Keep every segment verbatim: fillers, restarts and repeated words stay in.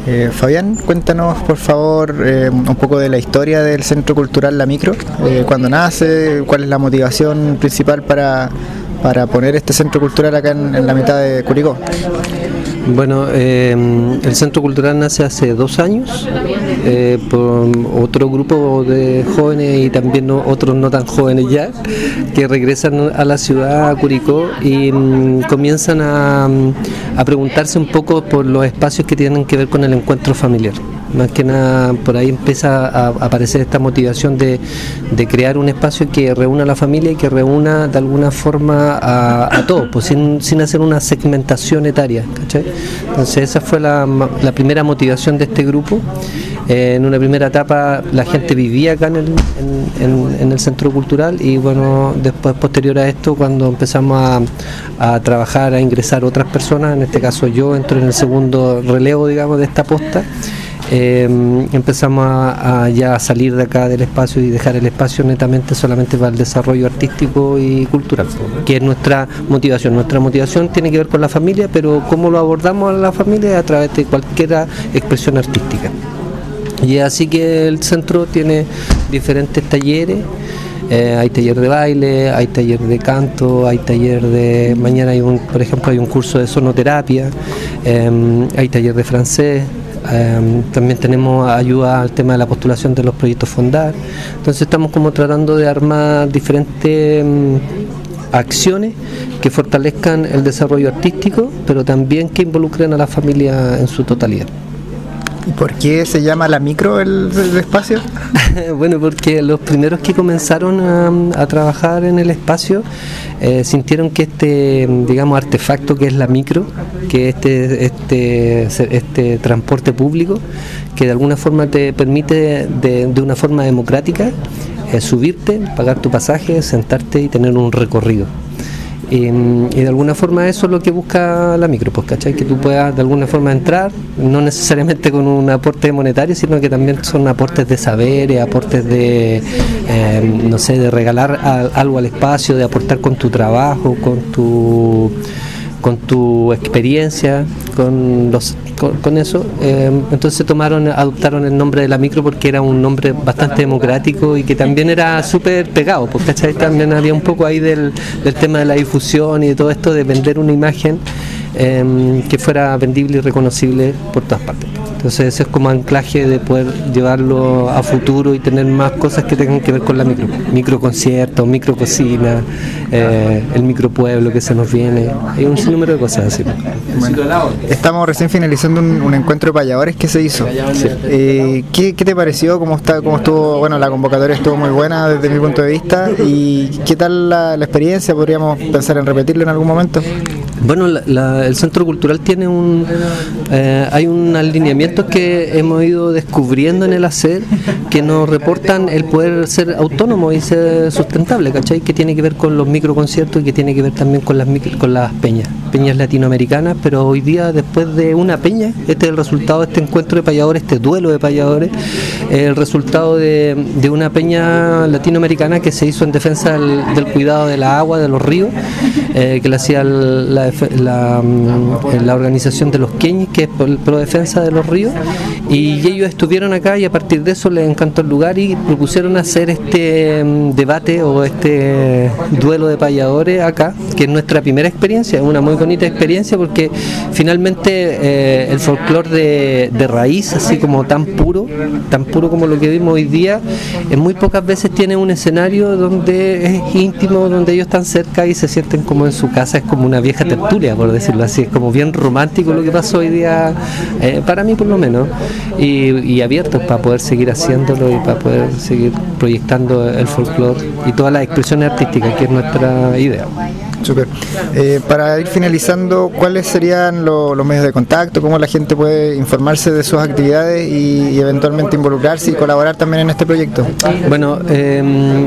Eh, Fabián, cuéntanos por favor eh, un poco de la historia del Centro Cultural La Micro, eh, cuándo nace, cuál es la motivación principal para, para poner este centro cultural acá en, en la mitad de Curicó. Bueno, eh, el Centro Cultural nace hace dos años eh, por otro grupo de jóvenes y también no, otros no tan jóvenes ya, que regresan a la ciudad, a Curicó, y um, comienzan a, a preguntarse un poco por los espacios que tienen que ver con el encuentro familiar. Más que nada, por ahí empieza a aparecer esta motivación de, de crear un espacio que reúna a la familia y que reúna de alguna forma a, a todos, pues sin, sin hacer una segmentación etaria, ¿cachai? Entonces esa fue la, la primera motivación de este grupo. Eh, en una primera etapa la gente vivía acá en el, en, en, en el Centro Cultural y bueno, después posterior a esto, cuando empezamos a, a trabajar, a ingresar otras personas, en este caso yo entro en el segundo relevo, digamos, de esta posta. Eh, empezamos a, a ya salir de acá del espacio y dejar el espacio netamente solamente para el desarrollo artístico y cultural, que es nuestra motivación. Nuestra motivación tiene que ver con la familia, pero cómo lo abordamos a la familia a través de cualquier expresión artística. Y así que el centro tiene diferentes talleres. Eh, hay taller de baile, hay taller de canto, hay taller de... Mañana hay un, por ejemplo, hay un curso de sonoterapia, eh, hay taller de francés. Um, también tenemos ayuda al tema de la postulación de los proyectos Fondar. Entonces estamos como tratando de armar diferentes um, acciones que fortalezcan el desarrollo artístico, pero también que involucren a la familia en su totalidad. ¿Y por qué se llama La Micro el, el espacio? Bueno, porque los primeros que comenzaron a, a trabajar en el espacio eh, sintieron que este, digamos, artefacto que es la micro, que este, este, este transporte público, que de alguna forma te permite de, de una forma democrática eh, subirte, pagar tu pasaje, sentarte y tener un recorrido. Y, y de alguna forma eso es lo que busca la micro, pues, ¿cachai? Que tú puedas de alguna forma entrar, no necesariamente con un aporte monetario, sino que también son aportes de saberes, aportes de, eh, no sé, de regalar a, algo al espacio, de aportar con tu trabajo, con tu con tu experiencia, con los con, con eso. Eh, entonces tomaron, adoptaron el nombre de La Micro porque era un nombre bastante democrático y que también era súper pegado, porque ¿cachai? También había un poco ahí del, del tema de la difusión y de todo esto de vender una imagen eh, que fuera vendible y reconocible por todas partes. Entonces ese es como anclaje de poder llevarlo a futuro y tener más cosas que tengan que ver con la micro. Microconciertos, micrococina, eh, el micropueblo que se nos viene. Hay un sinnúmero de cosas así. Bueno, estamos recién finalizando un, un encuentro de payadores que se hizo. Sí. Eh, ¿qué, ¿Qué te pareció? ¿Cómo está, cómo estuvo? Bueno, la convocatoria estuvo muy buena desde mi punto de vista. ¿Y qué tal la, la experiencia? ¿Podríamos pensar en repetirlo en algún momento? Bueno, la, la, el Centro Cultural tiene un... Eh, hay un alineamiento que hemos ido descubriendo en el hacer que nos reportan el poder ser autónomo y ser sustentable, ¿cachai? Que tiene que ver con los microconciertos y que tiene que ver también con las micro, con las peñas, peñas latinoamericanas, pero hoy día después de una peña, este es el resultado de este encuentro de payadores, este duelo de payadores, el resultado de, de una peña latinoamericana que se hizo en defensa del, del cuidado de la agua, de los ríos, eh, que la hacía la, la, la organización de los Queñis, que es por, por defensa de los ríos, y ellos estuvieron acá y a partir de eso les encantó el lugar y propusieron hacer este um, debate o este duelo de payadores acá, que es nuestra primera experiencia, una muy bonita experiencia porque finalmente eh, el folclore de, de raíz, así como tan puro, tan puro como lo que vimos hoy día, en muy pocas veces tiene un escenario donde es íntimo, donde ellos están cerca y se sienten como en su casa, es como una vieja tertulia, por decirlo así, es como bien romántico lo que pasó hoy día, eh, para mí por lo menos, y, y abiertos para poder seguir haciéndolo y para poder seguir proyectando el folclore y todas las expresiones artísticas, que es nuestra idea. Súper. Eh, para ir finalizando, ¿cuáles serían lo, los medios de contacto? ¿Cómo la gente puede informarse de sus actividades y, y eventualmente involucrarse y colaborar también en este proyecto? Bueno, eh,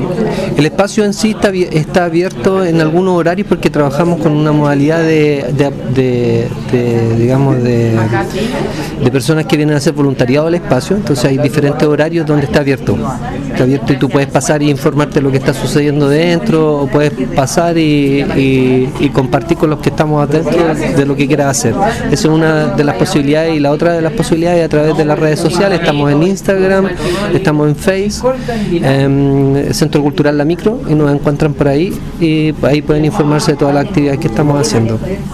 el espacio en sí está, está abierto en algunos horarios porque trabajamos con una modalidad de, de, de, de digamos, de, de personas que vienen a hacer voluntariado al espacio. Entonces hay diferentes horarios donde está abierto. Está abierto y tú puedes pasar y informarte de lo que está sucediendo dentro, o puedes pasar y, y y, y compartir con los que estamos adentro de lo que quieras hacer. Esa es una de las posibilidades, y la otra de las posibilidades a través de las redes sociales. Estamos en Instagram, estamos en Facebook, en Centro Cultural La Micro, y nos encuentran por ahí y ahí pueden informarse de todas las actividades que estamos haciendo.